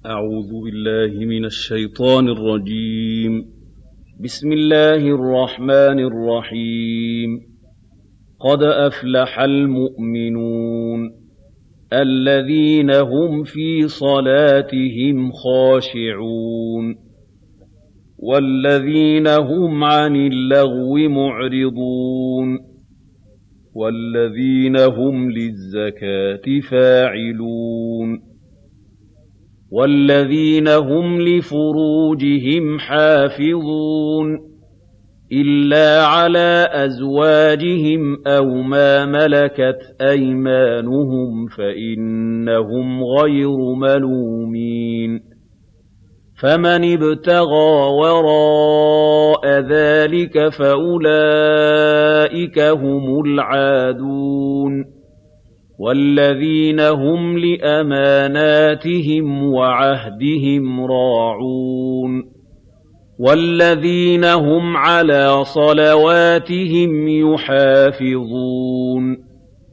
أعوذ بالله من الشيطان الرجيم. بسم الله الرحمن الرحيم. قد أفلح المؤمنون الذين هم في صلاتهم خاشعون والذين هم عن اللغو معرضون والذين هم للزكاة فاعلون والذين هم لفروجهم حافظون إلا على أزواجهم أو ما ملكت أيمانهم فإنهم غير ملومين فمن ابتغى وراء ذلك فأولئك هم العادون والذين هم لأماناتهم وعهدهم راعون والذين هم على صلواتهم يحافظون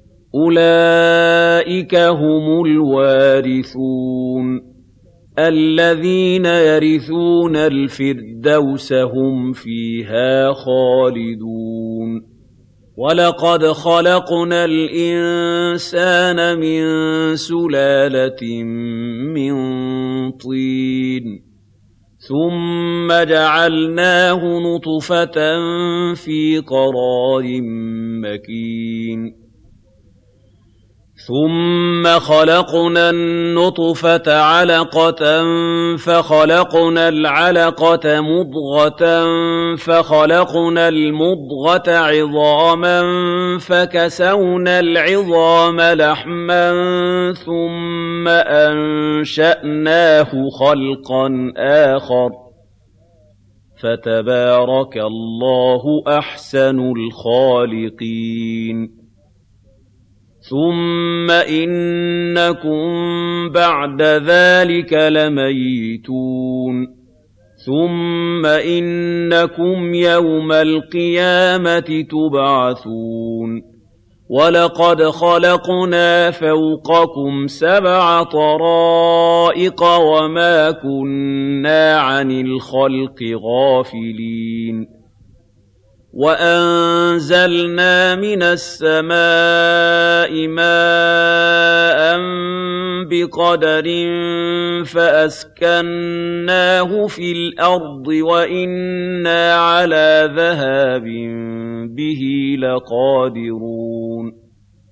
أولئك هم الوارثون الذين يرثون الفردوس هم فيها خالدون وَلَقَدْ خَلَقْنَا الْإِنسَانَ مِن سُلَالَةٍ مِّن طِينٍ ثُمَّ جَعَلْنَاهُ نُطْفَةً فِي قَرَارٍ مَّكِينٍ ثُمَّ خَلَقْنَا النُّطْفَةَ عَلَقَةً فَخَلَقْنَا الْعَلَقَةَ مُضْغَةً فَخَلَقْنَا الْمُضْغَةَ عِظَامًا فَكَسَوْنَا الْعِظَامَ لَحْمًا ثُمَّ أَنشَأْنَاهُ خَلْقًا آخَرَ فَتَبَارَكَ اللَّهُ أَحْسَنُ الْخَالِقِينَ ثُمَّ إِنَّكُم بَعْدَ ذَلِكَ لَمَيِّتُونَ ثُمَّ إِنَّكُمْ يَوْمَ الْقِيَامَةِ تُبْعَثُونَ وَلَقَدْ خَلَقْنَا فَوْقَكُمْ 7 طَرَائِقَ وَمَا كُنَّا عَنِ الْخَلْقِ غَافِلِينَ وَأَنزَلْنَا مِنَ السَّمَاءِ مَاءً بِقَدَرٍ فَأَسْكَنَّاهُ فِي الْأَرْضِ وَإِنَّا عَلَىٰ ذَهَابٍ بِهِ لَقَادِرُونَ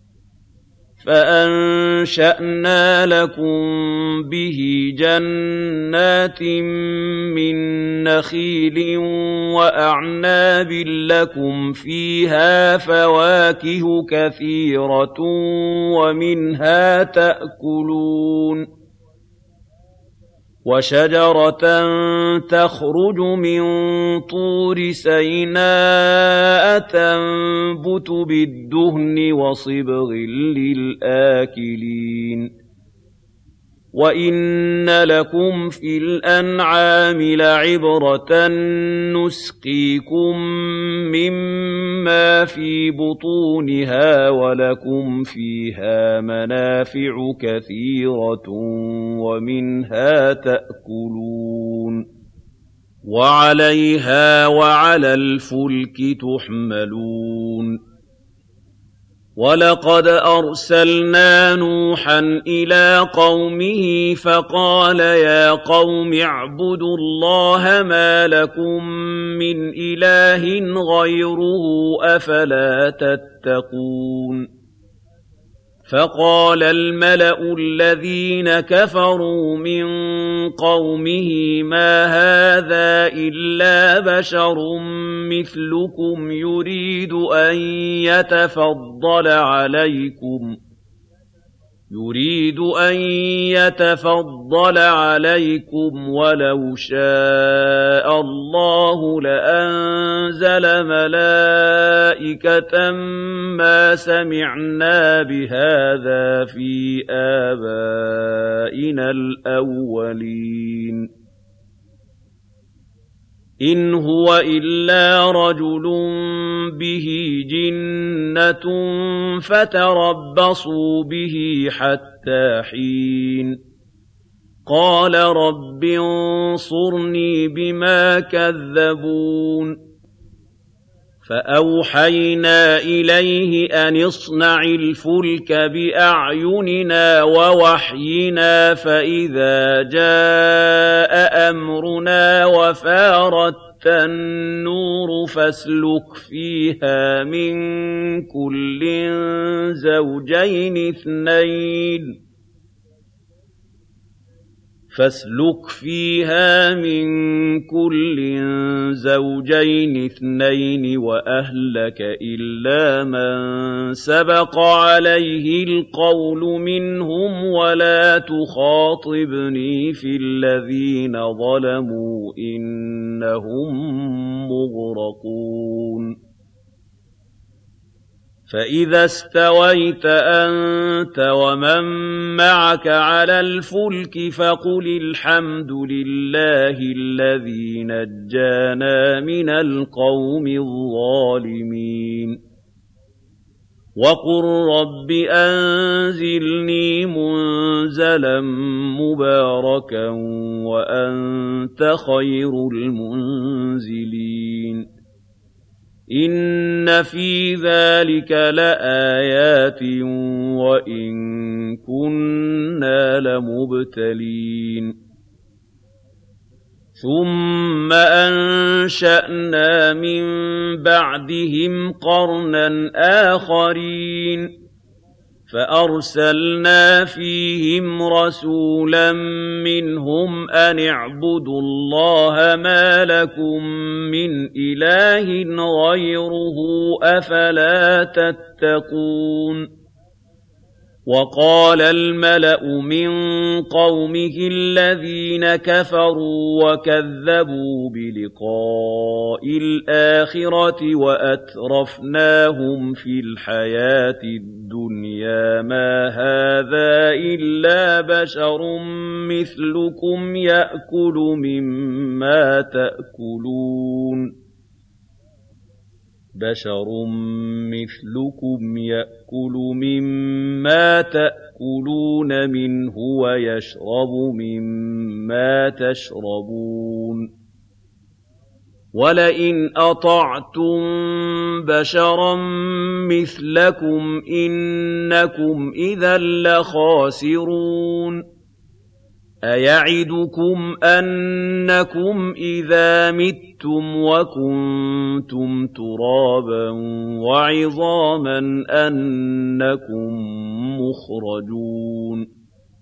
فَأَنشَأْنَا لَكُم بِهِ جَنَّاتٍ مِّن نَّخِيلٍ وَأَعْنَابٍ لَّكُمْ فِيهَا فَوَاكِهُ كَثِيرَةٌ وَمِنْهَا تَأْكُلُونَ وَشَجَرَةً تَخْرُجُ مِن طُورِ سَيْنَاءَ تَنبُتُ بِالدُّهْنِ وَصِبْغٍ لِّلْآكِلِينَ وَإِنَّ لَكُمْ فِي الْأَنْعَامِ لَعِبْرَةً نُّسْقِيكُم مِّمَّا فِي بُطُونِهَا وَلَكُمْ فِيهَا مَنَافِعُ كَثِيرَةٌ وَمِنْهَا تَأْكُلُونَ وَعَلَيْهَا وَعَلَى الْفُلْكِ تُحْمَلُونَ وَلَقَدْ أَرْسَلْنَا نُوحًا إِلَىٰ قَوْمِهِ فَقَالَ يَا قَوْمِ اعْبُدُوا اللَّهَ مَا لَكُم مِّنْ إِلَٰهٍ غَيْرُهُ أَفَلَا تَتَّقُونَ فَقَالَ الْمَلَأُ الَّذِينَ كَفَرُوا مِن قَوْمِهِ مَا هَٰذَا إِلَّا بَشَرٌ مِّثْلُكُمْ يُرِيدُ أَن يَتَفَضَّلَ عَلَيْكُمْ وَلَوْ شَاءَ اللَّهُ لَأَنزَلَ مَلَائِكَةً مَّا سَمِعْنَا بِهَٰذَا فِي آبَائِنَا الْأَوَّلِينَ إِنْ هُوَ إِلَّا رَجُلٌ بِهِ جِنَّةٌ فَتَرَبَّصُوا بِهِ حَتَّىٰ حِينٍ قَالَ رَبِّ انصُرْنِي بِمَا كَذَّبُونِ فَأَوْحَيْنَا إِلَيْهِ أَنِ اصْنَعِ الْفُلْكَ بِأَعْيُنِنَا وَوَحْيِنَا فَإِذَا جَاءَ أَمْرُنَا وَفَارَ التَّنُّورُ فَاسْلُكْ فيها من كل زوجين اثنين وأهلك إلا من سبق عليه القول منهم ولا تخاطبني في الذين ظلموا إنهم مغرقون فإذا استويت أنت ومن معك على الفلك فقل الحمد لله الذي نجانا من القوم الظالمين وقل رب أنزلني منزلا مباركا وأنت خير المنزلين إِنَّ فِي ذَلِكَ لَآيَاتٍ وَإِن كُنَّا لَمُبْتَلِينَ ثُمَّ أَنشَأْنَا مِن بَعْدِهِمْ قَرْنًا آخَرِينَ فَأَرْسَلْنَا فِيهِمْ رَسُولًا مِّنْهُمْ أَنِ اعْبُدُوا اللَّهَ مَا لَكُم مِّنْ إِلَٰهٍ غَيْرُهُ أَفَلَا تَتَّقُونَ وَقَالَ الْمَلَأُ مِن قَوْمِهِ الَّذِينَ كَفَرُوا وَكَذَّبُوا بِلِقَاءِ الْآخِرَةِ وَأَتْرَفْنَاهُمْ فِي الْحَيَاةِ الدُّنْيَا مَا هَٰذَا إِلَّا بَشَرٌ مِّثْلُكُمْ يَأْكُلُ مِمَّا تَأْكُلُونَ مِنْهُ وَيَشْرَبُ مِمَّا تَشْرَبُونَ وَلَئِنْ أَطَعْتُم بَشَرًا مِّثْلَكُمْ إِنَّكُمْ إِذًا لَّخَاسِرُونَ أَيَعِدُكُمْ أَنَّكُمْ إِذَا مِتُّمْ وَكُنتُمْ تُرَابًا وَعِظَامًا أَنَّكُم مُّخْرَجُونَ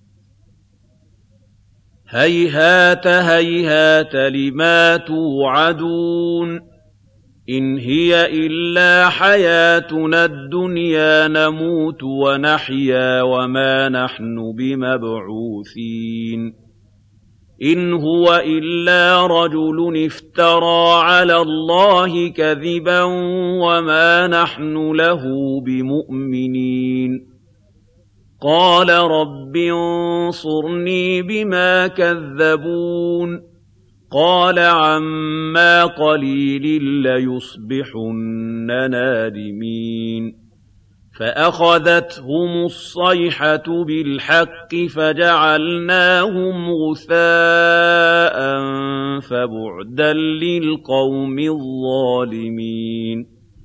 هَيْهَاتَ هَيْهَاتَ لِمَا تُوعَدُونَ إِنْ هِيَ إِلَّا حَيَاتُنَا الدُّنْيَا نَمُوتُ وَنَحْيَا وَمَا نَحْنُ بِمَبْعُوثِينَ إِنْ هُوَ إِلَّا رَجُلٌ افْتَرَىٰ عَلَى اللَّهِ كَذِبًا وَمَا نَحْنُ لَهُ بِمُؤْمِنِينَ قَالَ رَبِّ انصُرْنِي بِمَا كَذَّبُونِ قَالَ عَمَّا قَلِيلٍ لَّيُصْبِحُنَّ نَادِمِينَ فَأَخَذَتْهُمُ الصَّيْحَةُ بِالْحَقِّ فَجَعَلْنَاهُمْ غُثَاءً فَبُعْدًا لِّلْقَوْمِ الظَّالِمِينَ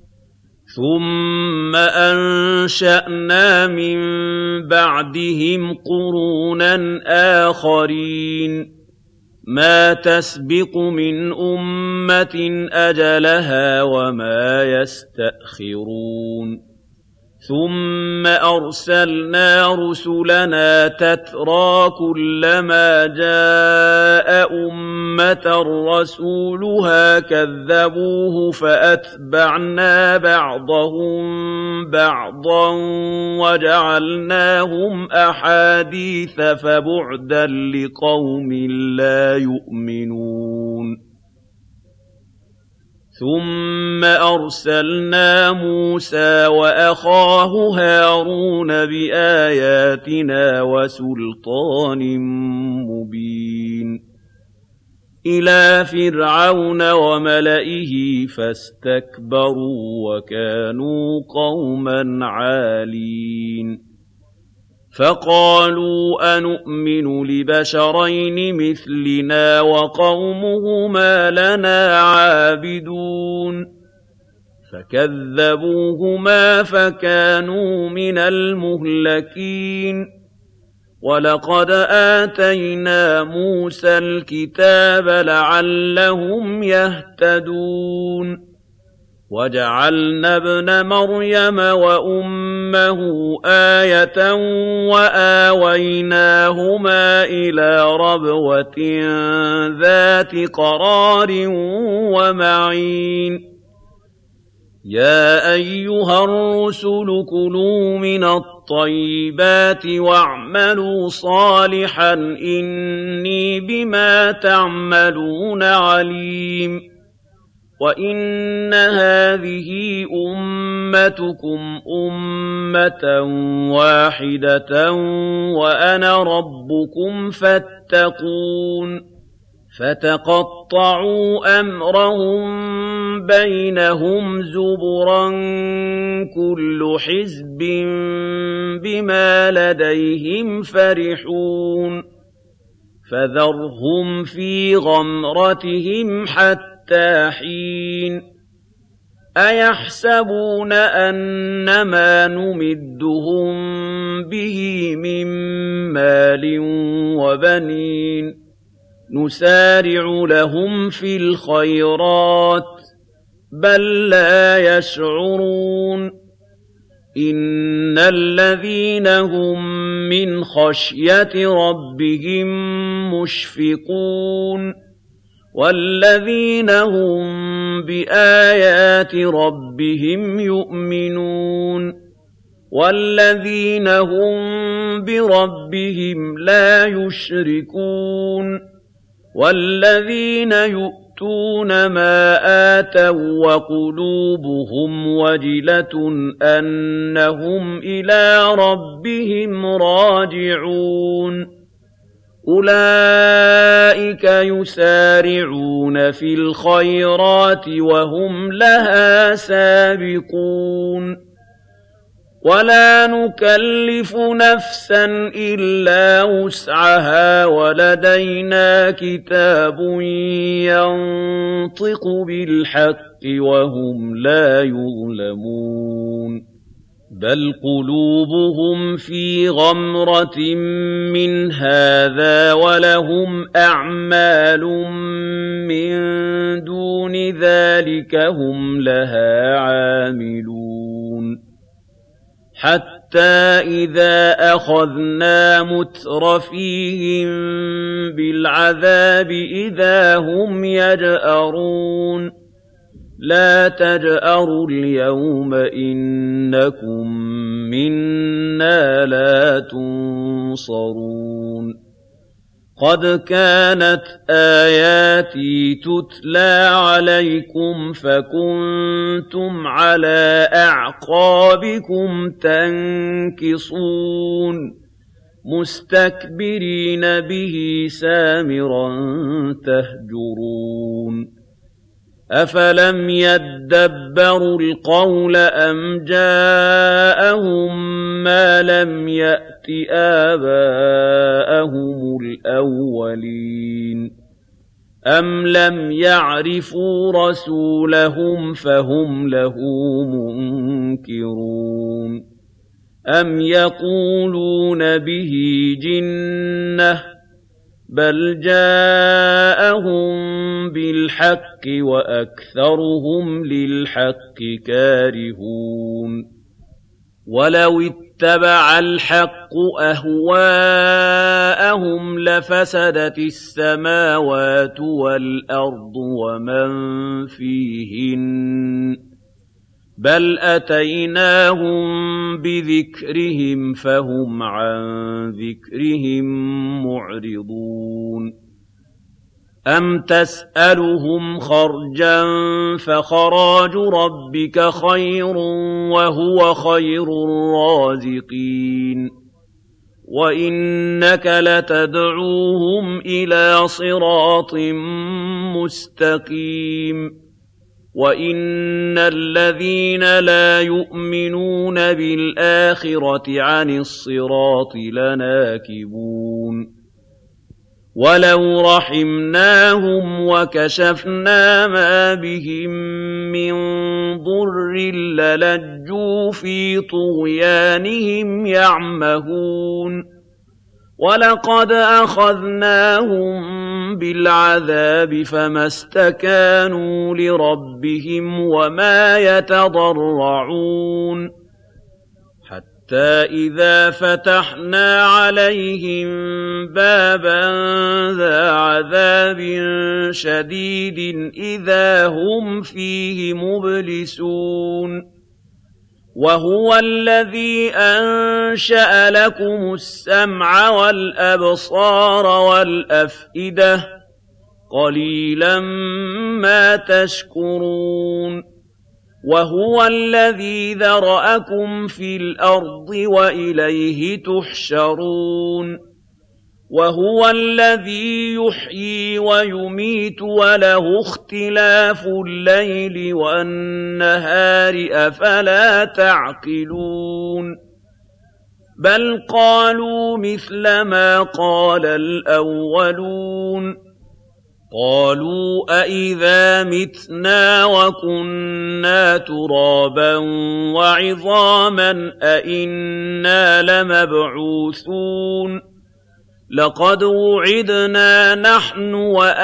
ثُمَّ أَنشَأْنَا مِن بَعْدِهِمْ قُرُونًا آخَرِينَ مَا تَسْبِقُ مِنْ أُمَّةٍ أَجَلَهَا وَمَا يَسْتَأْخِرُونَ ثُمَّ أَرْسَلْنَا رُسُلَنَا تَتْرَىٰ كُلَّمَا جَاءَ أُمَّةً رَّسُولُهَا كَذَّبُوهُ فَأَتْبَعْنَا بَعْضَهُم بَعْضًا وَجَعَلْنَاهُمْ أَحَادِيثَ فَبُعْدًا لِّقَوْمٍ لَّا يُؤْمِنُونَ ثُمَّ أَرْسَلْنَا مُوسَىٰ وَأَخَاهُ هَارُونَ بِآيَاتِنَا وَسُلْطَانٍ مُّبِينٍ إِلَىٰ فِرْعَوْنَ وَمَلَئِهِ فَاسْتَكْبَرُوا وَكَانُوا قَوْمًا عَالِينَ فقالوا أنؤمن لبشرين مثلنا وقومهما لنا عابدون فكذبوهما فكانوا من المهلكين ولقد آتينا موسى الكتاب لعلهم يهتدون وجعلنا ابن مريم وأمه آية وآويناهما إلى ربوة ذات قرار ومعين يا أيها الرسل كلوا من الطيبات واعملوا صالحا إني بما تعملون عليم وإن هذه أمتكم أمة واحدة وأنا ربكم فاتقون فتقطعوا أمرهم بينهم زبرا كل حزب بما لديهم فرحون فذرهم في غمرتهم حتى حين أيحسبون أنما نمدهم به من مال وبنين نسارع لهم في الخيرات بل لا يشعرون إن الذين هم من خشية ربهم مشفقون والذين هم بآيات ربهم يؤمنون والذين هم بربهم لا يشركون والذين يؤتون ما آتوا وقلوبهم وجلة أنهم إلى ربهم راجعون أولئك يسارعون في الخيرات وهم لها سابقون ولا نكلف نفسا إلا وسعها ولدينا كتاب ينطق بالحق وهم لا يظلمون بل قلوبهم في غمرة من هذا ولهم أعمال من دون ذلك هم لها عاملون حتى إذا أخذنا مترفيهم بالعذاب إذا هم يجأرون لا تجأروا اليوم إنكم منا لا تنصرون قد كانت آياتي تتلى عليكم فكنتم على أعقابكم تنكصون مستكبرين به سامرا تهجرون أفلم يدبروا القول أم جاءهم ما لم يأت آباءهم الأولين أم لم يعرفوا رسولهم فهم له منكرون أم يقولون به جنة بل جاءهم بالحق وأكثرهم للحق كارهون ولو اتبع الحق أهواءهم لفسدت السماوات والأرض ومن فيهن بل أتيناهم بذكرهم فهم عن ذكرهم معرضون أم تسألهم خرجا فخراج ربك خير وهو خير الرازقين وإنك لتدعوهم إلى صراط مستقيم وَإِنَّ الَّذِينَ لَا يُؤْمِنُونَ بِالْآخِرَةِ عَنِ الصِّرَاطِ لَنَاكِبُونَ وَلَوْ رَحِمْنَاهُمْ وَكَشَفْنَا مَا بِهِم مِّن ضُرٍّ لَّلَجُّوا فِي طُغْيَانِهِمْ يَعْمَهُونَ وَلَقَدْ أَخَذْنَاهُم بِالْعَذَابِ فَمَا اسْتَكَانُوا لِرَبِّهِمْ وَمَا يَتَضَرَّعُونَ حَتَّىٰ إِذَا فَتَحْنَا عَلَيْهِم بَابًا ذَا عَذَابٍ شَدِيدٍ إِذَا هُمْ فِيهِ مُبْلِسُونَ وَهُوَ الَّذِي أَنشَأَ لَكُمُ السَّمْعَ وَالْأَبْصَارَ وَالْأَفْئِدَةَ ۚ قَلِيلًا مَّا تَشْكُرُونَ وَهُوَ الَّذِي ذَرَأَكُمْ فِي الْأَرْضِ وَإِلَيْهِ تُحْشَرُونَ وَهُوَ الَّذِي يُحْيِي وَيُمِيتُ وَلَهُ اخْتِلَافُ اللَّيْلِ وَالنَّهَارِ ۚ أَفَلَا تَعْقِلُونَ بَلْ قَالُوا مِثْلَ مَا قَالَ الْأَوَّلُونَ قَالُوا أَإِذَا مِتْنَا وَكُنَّا تُرَابًا وَعِظَامًا أَإِنَّا لَمَبْعُوثُونَ لَقَدْ وُعِدْنَا نَحْنُ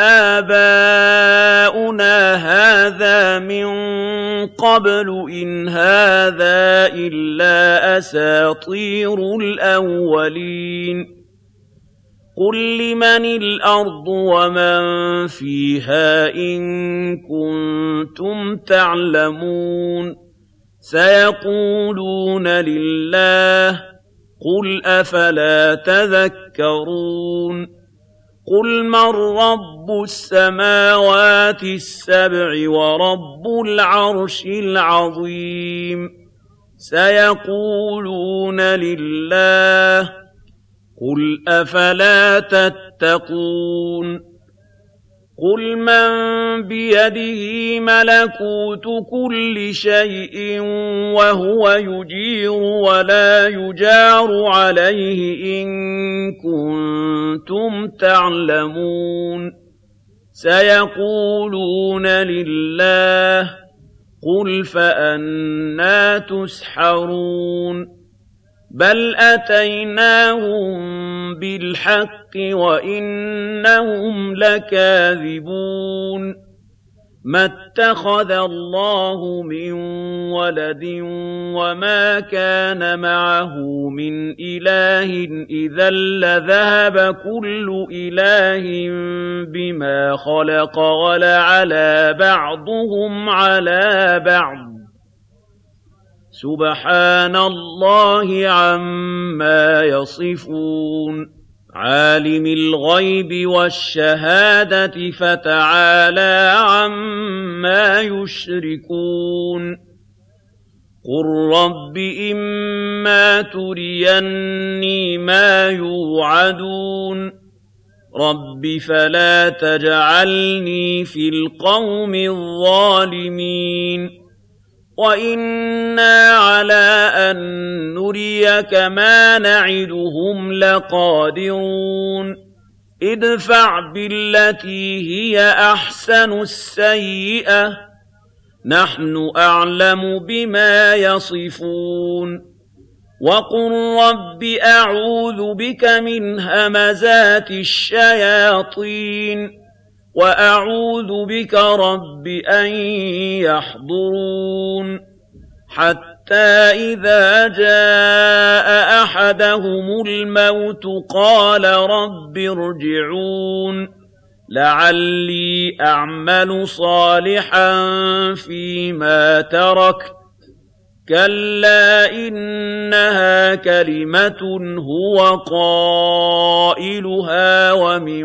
وَآبَاؤُنَا هَٰذَا مِن قَبْلُ إِنْ هَٰذَا إِلَّا أَسَاطِيرُ الْأَوَّلِينَ قُل لِّمَنِ الْأَرْضُ وَمَن فِيهَا إِن كُنتُمْ تَعْلَمُونَ سَيَقُولُونَ لِلَّهِ قُلْ أَفَلَا تَذَكَّرُونَ قُلْ مَن رَّبُّ السَّمَاوَاتِ السَّبْعِ وَرَبُّ الْعَرْشِ الْعَظِيمِ سَيَقُولُونَ لِلَّهِ قُلْ أَفَلَا تَتَّقُونَ قُلْ مَن بِيَدِهِ مَلَكُوتُ كُلِّ شَيْءٍ وَهُوَ يُجِيرُ وَلَا يُجَارُ عَلَيْهِ إِن كُنتُمْ تَعْلَمُونَ سَيَقُولُونَ لِلَّهِ قُلْ فَأَنَّىٰ تُسْحَرُونَ بَلْ أَتَيْنَاهُم بِالْحَقِّ وَإِنَّهُمْ لَكَاذِبُونَ مَا اتَّخَذَ اللَّهُ مِن وَلَدٍ وَمَا كَانَ مَعَهُ مِنْ إِلَٰهٍ إِذًا لَّذَهَبَ كُلُّ إِلَٰهٍ بِمَا خَلَقَ وَلَعَلَا بَعْضُهُمْ عَلَىٰ بَعْضٍ سُبْحَانَ اللَّهِ عَمَّا يَصِفُونَ عَالِمِ الْغَيْبِ وَالشَّهَادَةِ فَتَعَالَىٰ عَمَّا يُشْرِكُونَ قُل رَّبِّ إِمَّا تُرِيَنِّي مَا يُوعَدُونَ رَبِّ فَلَا تَجْعَلْنِي فِي الْقَوْمِ الظَّالِمِينَ وَإِنَّا عَلَىٰ أَن نُّرِيَكَ مَا نَعِدُهُمْ لَقَادِرُونَ ادْفَعْ بِالَّتِي هِيَ أَحْسَنُ السَّيِّئَةَ نَحْنُ أَعْلَمُ بِمَا يَصِفُونَ وَقُل رَّبِّ أَعُوذُ بِكَ مِنْ هَمَزَاتِ الشَّيَاطِينِ وَأَعُوذُ بِكَ رَبِّ أَن يَحْضُرُونِ حَتَّىٰ إِذَا جَاءَ أَحَدَهُمُ الْمَوْتُ قَالَ رَبِّ ارْجِعُونِ لَعَلِّي أَعْمَلُ صَالِحًا فِيمَا تَرَكْتُ كَلَّا إِنَّهَا كَلِمَةٌ هُوَ قَائِلُهَا وَمِن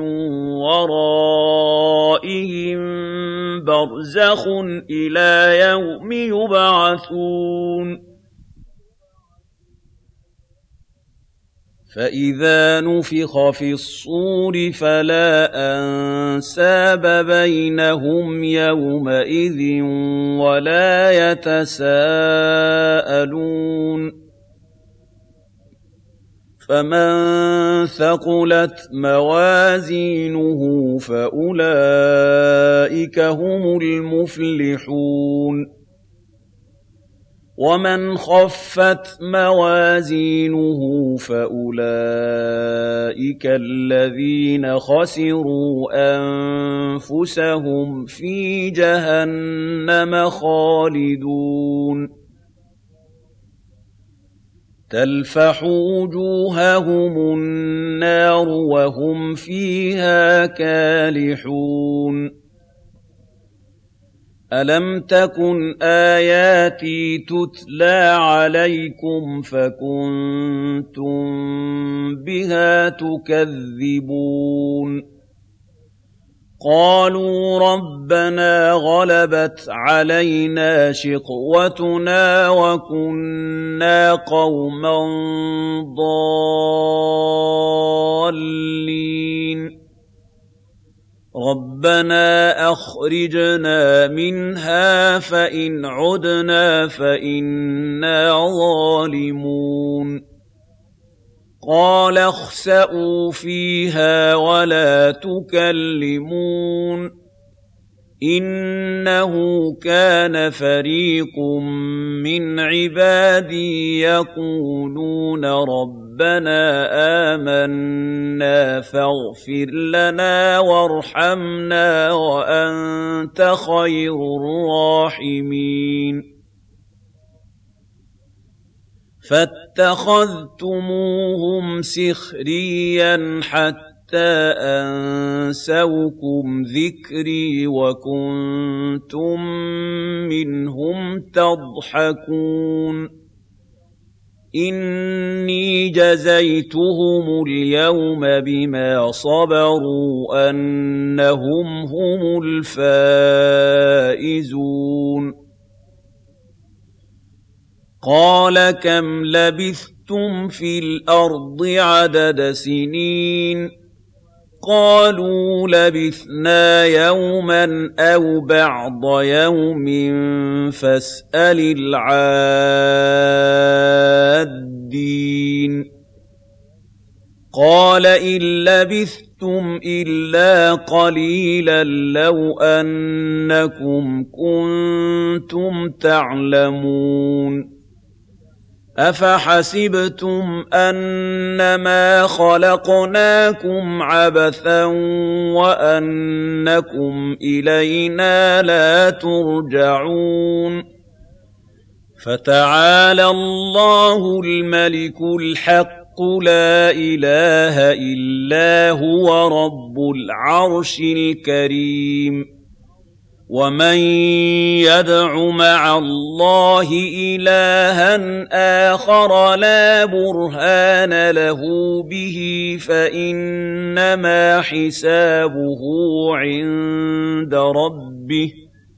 وَرَائِهِم بَرْزَخٌ إِلَىٰ يَوْمِ يُبْعَثُونَ فإذا نفخ في الصور فلا أنساب بينهم يومئذ ولا يتساءلون فمن ثقلت موازينه فأولئك هم المفلحون ومن خفت موازينه فأولئك الذين خسروا أنفسهم في جهنم خالدون تلفح وجوههم النار وهم فيها كالحون ألم تكن آياتي تتلى عليكم فكنتم بها تكذبون قالوا ربنا غلبت علينا شقوتنا وكنا قوما ضالين ربنا أخرجنا منها فإن عدنا فإنا ظالمون قال اخسئوا فيها ولا تكلمون إنه كان فريق من عبادي يقولون ربنا آمنا فاغفر لنا وارحمنا وأنت خير الراحمين فاتخذتموهم سخريا حتى أنسوكم ذكري وكنتم منهم تضحكون إني جزيتهم اليوم بما صبروا أنهم هم الفائزون قال كم لبثتم في الأرض عدد سنين قالوا لبثنا يوما أو بعض يوم فاسأل العادين قال إن لبثتم إلا قليلا لو أنكم كنتم تعلمون أفحسبتم أنما خلقناكم عبثا وأنكم إلينا لا ترجعون فتعالى الله الملك الحق لا إله إلا هو رب العرش الكريم ومن يدع مع الله إلها آخر لا برهان له به فإنما حسابه عند ربه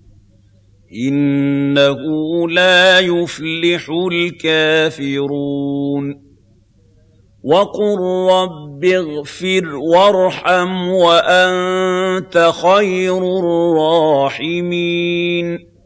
إنه لا يفلح الكافرون وقل رب اغفر وارحم وأنت خير الراحمين